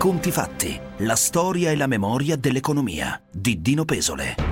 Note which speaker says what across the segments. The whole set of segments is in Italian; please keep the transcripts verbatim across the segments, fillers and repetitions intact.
Speaker 1: Conti fatti, la storia e la memoria dell'economia di Dino Pesole.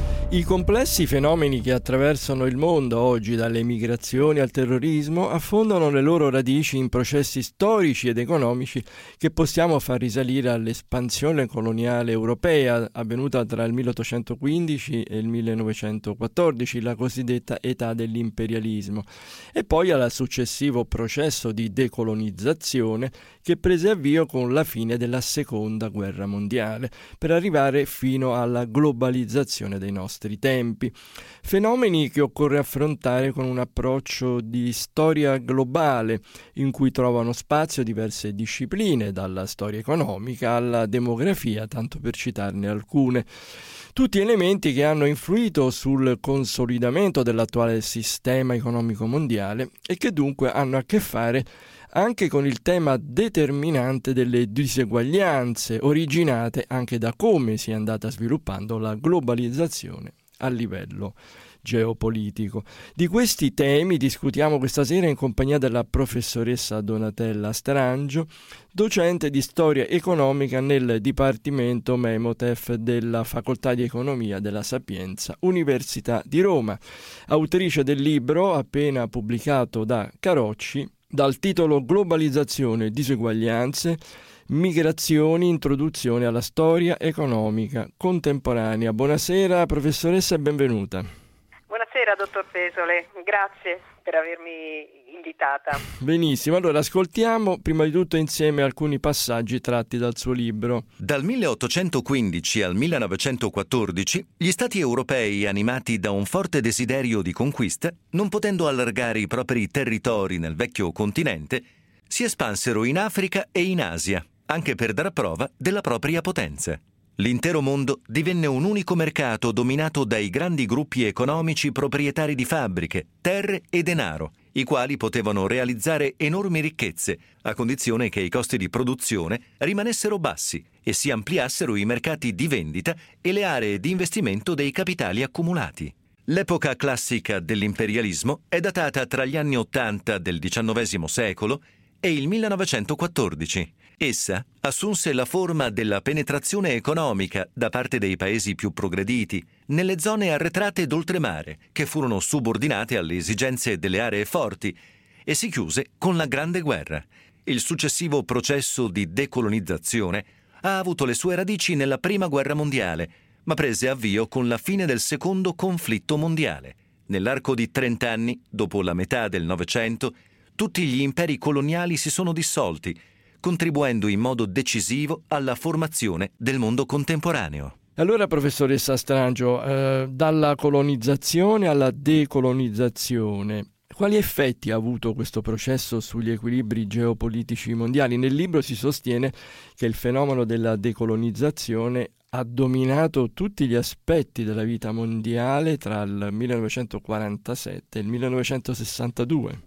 Speaker 2: I complessi fenomeni che attraversano il mondo oggi, dalle migrazioni al terrorismo, affondano le loro radici in processi storici ed economici che possiamo far risalire all'espansione coloniale europea avvenuta tra il milleottocentoquindici e il millenovecentoquattordici, la cosiddetta età dell'imperialismo, e poi al successivo processo di decolonizzazione che prese avvio con la fine della Seconda Guerra Mondiale, per arrivare fino alla globalizzazione dei nostri tempi. Fenomeni che occorre affrontare con un approccio di storia globale, in cui trovano spazio diverse discipline, dalla storia economica alla demografia, tanto per citarne alcune. Tutti elementi che hanno influito sul consolidamento dell'attuale sistema economico mondiale e che dunque hanno a che fare anche con il tema determinante delle diseguaglianze, originate anche da come si è andata sviluppando la globalizzazione a livello geopolitico. Di questi temi discutiamo questa sera in compagnia della professoressa Donatella Strangio, docente di storia economica nel Dipartimento Memotef della Facoltà di Economia della Sapienza, Università di Roma, autrice del libro appena pubblicato da Carocci, dal titolo Globalizzazione e diseguaglianze, migrazioni, introduzione alla storia economica contemporanea. Buonasera professoressa e benvenuta.
Speaker 3: Buonasera dottor Pesole, grazie per avermi invitata.
Speaker 2: Benissimo, allora ascoltiamo prima di tutto insieme alcuni passaggi tratti dal suo libro.
Speaker 4: Dal milleottocentoquindici al millenovecentoquattordici, gli stati europei, animati da un forte desiderio di conquista, non potendo allargare i propri territori nel vecchio continente, si espansero in Africa e in Asia, anche per dar prova della propria potenza. L'intero mondo divenne un unico mercato dominato dai grandi gruppi economici proprietari di fabbriche, terre e denaro, i quali potevano realizzare enormi ricchezze, a condizione che i costi di produzione rimanessero bassi e si ampliassero i mercati di vendita e le aree di investimento dei capitali accumulati. L'epoca classica dell'imperialismo è datata tra gli anni ottanta del diciannovesimo secolo e il millenovecentoquattordici. Essa assunse la forma della penetrazione economica da parte dei paesi più progrediti nelle zone arretrate d'oltremare, che furono subordinate alle esigenze delle aree forti, e si chiuse con la Grande Guerra. Il successivo processo di decolonizzazione ha avuto le sue radici nella Prima Guerra Mondiale, ma prese avvio con la fine del Secondo Conflitto Mondiale. Nell'arco di trent'anni, dopo la metà del Novecento, tutti gli imperi coloniali si sono dissolti, contribuendo in modo decisivo alla formazione del mondo contemporaneo.
Speaker 2: Allora, professoressa Strangio, eh, dalla colonizzazione alla decolonizzazione, quali effetti ha avuto questo processo sugli equilibri geopolitici mondiali? Nel libro si sostiene che il fenomeno della decolonizzazione ha dominato tutti gli aspetti della vita mondiale tra il millenovecentoquarantasette e il millenovecentosessantadue.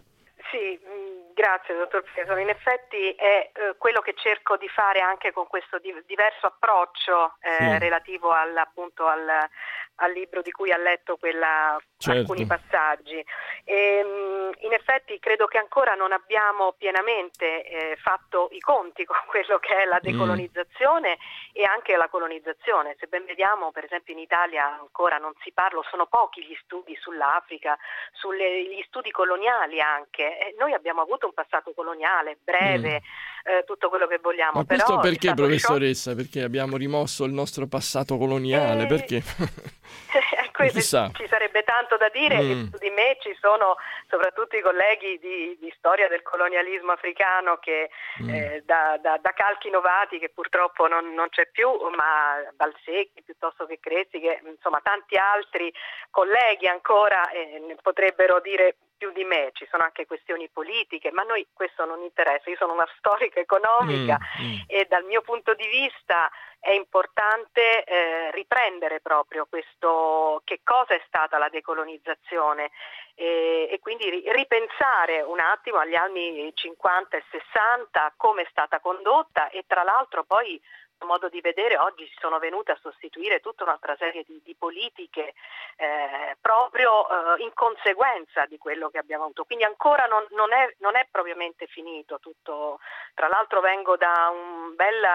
Speaker 3: Grazie dottor Pesole, in effetti è eh, quello che cerco di fare anche con questo di- diverso approccio eh, sì. relativo al, appunto al, al libro di cui ha letto quella, certo. alcuni passaggi. E, in effetti credo che ancora non abbiamo pienamente eh, fatto i conti con quello che è la decolonizzazione mm. e anche la colonizzazione. Se ben vediamo, per esempio in Italia ancora non si parla, sono pochi gli studi sull'Africa, sugli studi coloniali anche. E noi abbiamo avuto un passato coloniale, breve, mm. eh, tutto quello che vogliamo.
Speaker 2: Ma questo
Speaker 3: però
Speaker 2: perché, professoressa? Sciolto... Perché abbiamo rimosso il nostro passato coloniale? Eh... Perché?
Speaker 3: Ci sarebbe tanto da dire mm. e su di me ci sono soprattutto i colleghi di, di storia del colonialismo africano che mm. eh, da, da, da Calchi Novati, che purtroppo non, non c'è più, ma Balsecchi piuttosto che Crezzi, che insomma tanti altri colleghi ancora eh, ne potrebbero dire più di me. Ci sono anche questioni politiche, ma a noi questo non interessa. Io sono una storica economica mm. Mm. e dal mio punto di vista è importante eh, riprendere proprio questo, che cosa è stata la decolonizzazione e, e quindi ripensare un attimo agli anni cinquanta e sessanta, come è stata condotta, e tra l'altro poi modo di vedere oggi si sono venute a sostituire tutta un'altra serie di, di politiche eh, proprio eh, in conseguenza di quello che abbiamo avuto. Quindi ancora non, non, è, non è propriamente finito tutto, Tra l'altro vengo da un bel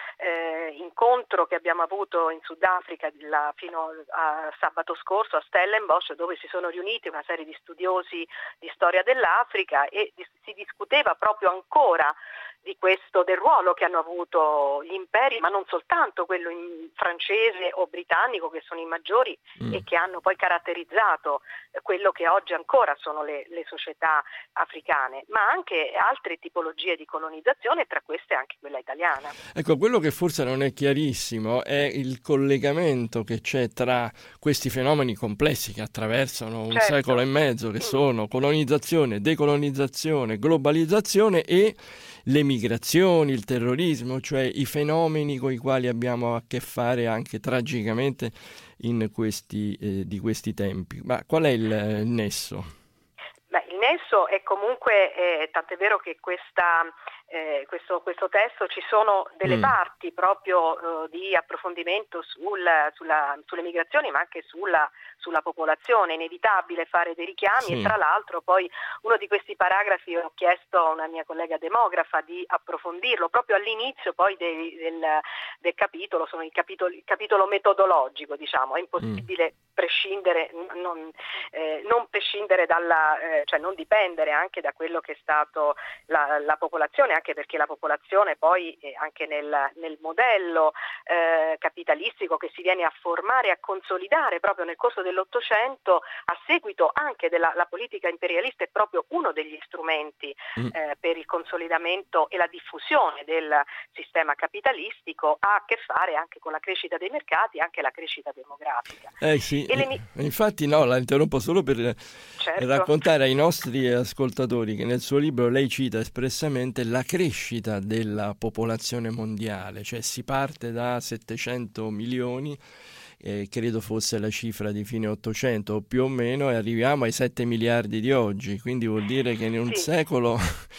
Speaker 3: eh, incontro che abbiamo avuto in Sudafrica la, fino a sabato scorso a Stellenbosch, dove si sono riuniti una serie di studiosi di storia dell'Africa e di, si discuteva proprio ancora di questo, del ruolo che hanno avuto gli imperi, ma non soltanto quello in francese o britannico, che sono i maggiori mm. e che hanno poi caratterizzato quello che oggi ancora sono le, le società africane, ma anche altre tipologie di colonizzazione, tra queste anche quella italiana.
Speaker 2: Ecco, quello che forse non è chiarissimo è il collegamento che c'è tra questi fenomeni complessi che attraversano un certo. secolo e mezzo, che sono colonizzazione, decolonizzazione, globalizzazione e le migrazioni, il terrorismo, cioè i fenomeni con i quali abbiamo a che fare anche tragicamente in questi, eh, di questi tempi. Ma qual è il, il nesso?
Speaker 3: Beh, il nesso è comunque, eh, tant'è vero che questa, eh, questo, questo testo ci sono delle mm. parti proprio eh, di approfondimento sul, sulla, sulle migrazioni, ma anche sulla, sulla popolazione. È inevitabile fare dei richiami sì. e tra l'altro poi uno di questi paragrafi ho chiesto a una mia collega demografa di approfondirlo proprio all'inizio poi dei, del, del capitolo, sono il capitolo, il capitolo metodologico, diciamo, è impossibile mm. prescindere, non, eh, non prescindere dalla, eh, cioè non dipendere anche da quello che è stato la, la popolazione, anche perché la popolazione poi eh, anche nel, nel modello eh, capitalistico che si viene a formare e a consolidare proprio nel corso dell'Ottocento, a seguito anche della la politica imperialista, è proprio uno degli strumenti mm. eh, per il consolidamento e la diffusione del sistema capitalistico, ha a che fare anche con la crescita dei mercati e anche la crescita demografica.
Speaker 2: Eh sì, mi... infatti no, la interrompo solo per certo. raccontare ai nostri ascoltatori che nel suo libro lei cita espressamente la crescita della popolazione mondiale, cioè si parte da settecento milioni, eh, credo fosse la cifra di fine Ottocento o più o meno, e arriviamo ai sette miliardi di oggi, quindi vuol dire che in un sì. secolo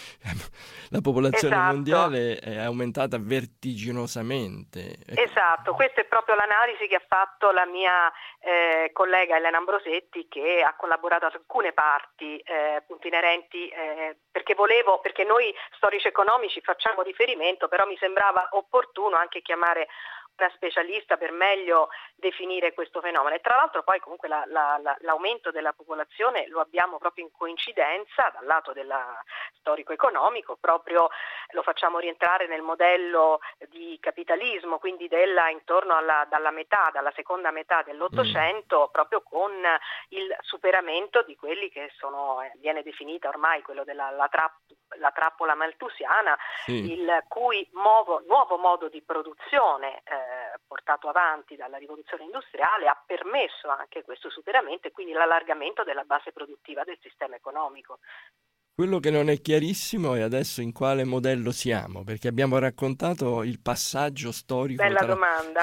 Speaker 2: la popolazione esatto. mondiale è aumentata vertiginosamente.
Speaker 3: Esatto, questa è proprio l'analisi che ha fatto la mia eh, collega Elena Ambrosetti, che ha collaborato ad alcune parti eh, appunto inerenti, eh, perché volevo, perché noi storici economici facciamo riferimento, però mi sembrava opportuno anche chiamare una specialista per meglio definire questo fenomeno. E tra l'altro poi comunque la, la, la, l'aumento della popolazione lo abbiamo proprio in coincidenza dal lato della storico-economico, proprio lo facciamo rientrare nel modello di capitalismo, quindi della intorno alla dalla metà, dalla seconda metà dell'Ottocento, mm. proprio con il superamento di quelli che sono, eh, viene definita ormai quello della la trapp, la trappola malthusiana, sì. il cui nuovo, nuovo modo di produzione eh, portato avanti dalla rivoluzione industriale ha permesso anche questo superamento e quindi l'allargamento della base produttiva del sistema economico.
Speaker 2: Quello che non è chiarissimo è adesso in quale modello siamo, perché abbiamo raccontato il passaggio storico.
Speaker 3: Bella
Speaker 2: tra...
Speaker 3: domanda.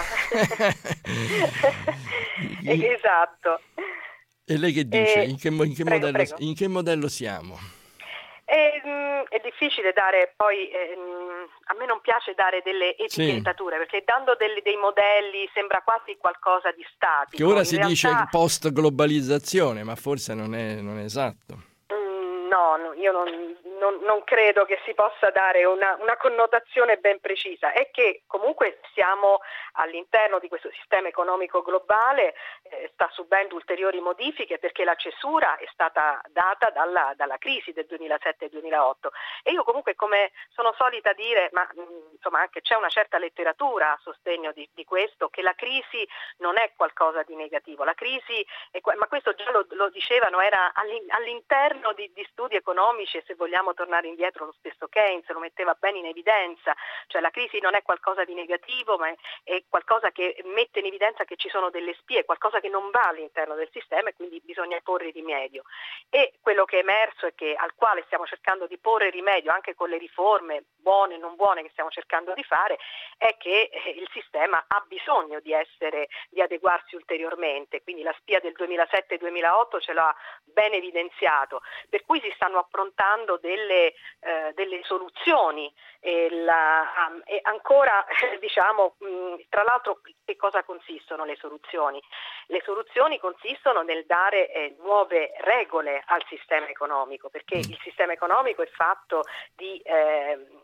Speaker 3: Esatto.
Speaker 2: E lei che dice?
Speaker 3: Eh,
Speaker 2: in, che, in, che
Speaker 3: prego,
Speaker 2: modello,
Speaker 3: prego.
Speaker 2: in che modello siamo?
Speaker 3: È, mh, è difficile dare poi, eh, a me non piace dare delle etichettature, sì. perché dando delle, dei modelli sembra quasi qualcosa di statico.
Speaker 2: Che ora
Speaker 3: in
Speaker 2: si
Speaker 3: realtà...
Speaker 2: dice post-globalizzazione, ma forse non è, non è esatto.
Speaker 3: Mm, no, no, io non, non, non credo che si possa dare una, una connotazione ben precisa. È che comunque siamo all'interno di questo sistema economico globale, eh, sta subendo ulteriori modifiche perché la cesura è stata data dalla, dalla crisi del duemilasette duemilaotto, e io comunque, come sono solita dire, ma mh, insomma anche c'è una certa letteratura a sostegno di, di questo, che la crisi non è qualcosa di negativo, la crisi è, ma questo già lo, lo dicevano, era all'in, all'interno di, di studi economici, e se vogliamo tornare indietro lo stesso Keynes lo metteva bene in evidenza, cioè la crisi non è qualcosa di negativo, ma è, è qualcosa che mette in evidenza che ci sono delle spie, qualcosa che non va all'interno del sistema e quindi bisogna porre rimedio. E quello che è emerso e che, al quale stiamo cercando di porre rimedio anche con le riforme buone e non buone che stiamo cercando di fare, è che eh, il sistema ha bisogno di essere, di adeguarsi ulteriormente, quindi la spia del duemilasette duemilaotto ce l'ha ben evidenziato, per cui si stanno approntando delle, eh, delle soluzioni e, la, um, e ancora eh, diciamo mh, tra l'altro che cosa consistono le soluzioni? Le soluzioni consistono nel dare eh, nuove regole al sistema economico, perché il sistema economico è fatto di eh,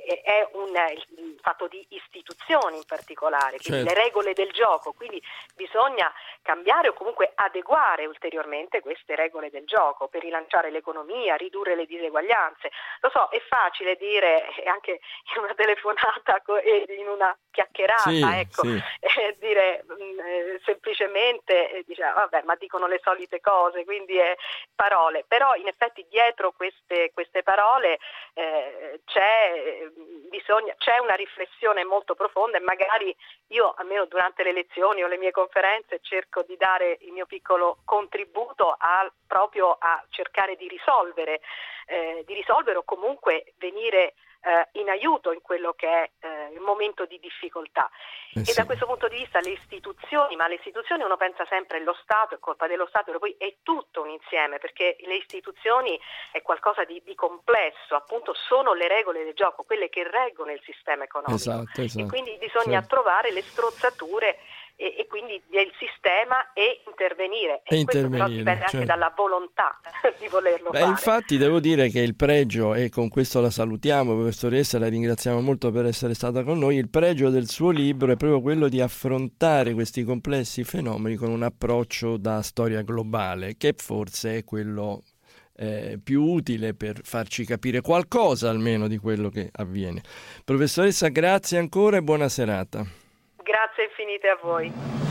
Speaker 3: e, è un il fatto di istituzioni in particolare, quindi
Speaker 2: certo.
Speaker 3: le regole del gioco, quindi bisogna cambiare o comunque adeguare ulteriormente queste regole del gioco per rilanciare l'economia, ridurre le diseguaglianze. Lo so, è facile dire, anche in una telefonata e in una chiacchierata,
Speaker 2: sì,
Speaker 3: ecco,
Speaker 2: sì.
Speaker 3: Eh, dire mh, eh, semplicemente, eh, dice, vabbè, ma dicono le solite cose, quindi è parole, però in effetti dietro queste, queste parole eh, c'è, bisogna, c'è una riflessione molto profonda, e magari io, almeno durante le lezioni o le mie conferenze, cerco di dare il mio piccolo contributo a, proprio a cercare di risolvere, eh, di risolvere o comunque venire eh, in aiuto in quello che è eh, il momento di difficoltà.
Speaker 2: Eh
Speaker 3: e
Speaker 2: sì.
Speaker 3: da questo punto di vista le istituzioni, ma le istituzioni uno pensa sempre allo Stato, è colpa dello Stato, però poi è tutto un insieme, perché le istituzioni è qualcosa di, di complesso, appunto sono le regole del gioco, quelle che reggono il sistema economico.
Speaker 2: Esatto, esatto.
Speaker 3: E quindi bisogna
Speaker 2: certo.
Speaker 3: trovare le strozzature e, e quindi del sistema e intervenire. E,
Speaker 2: e
Speaker 3: questo
Speaker 2: intervenire,
Speaker 3: però dipende
Speaker 2: certo.
Speaker 3: anche dalla volontà di volerlo
Speaker 2: Beh,
Speaker 3: fare.
Speaker 2: infatti devo dire che il pregio, e con questo la salutiamo, professoressa, la ringraziamo molto per essere stata con noi, il pregio del suo libro è proprio quello di affrontare questi complessi fenomeni con un approccio da storia globale, che forse è quello eh, più utile per farci capire qualcosa almeno di quello che avviene. Professoressa, grazie ancora e buona serata.
Speaker 3: Grazie infinite a voi.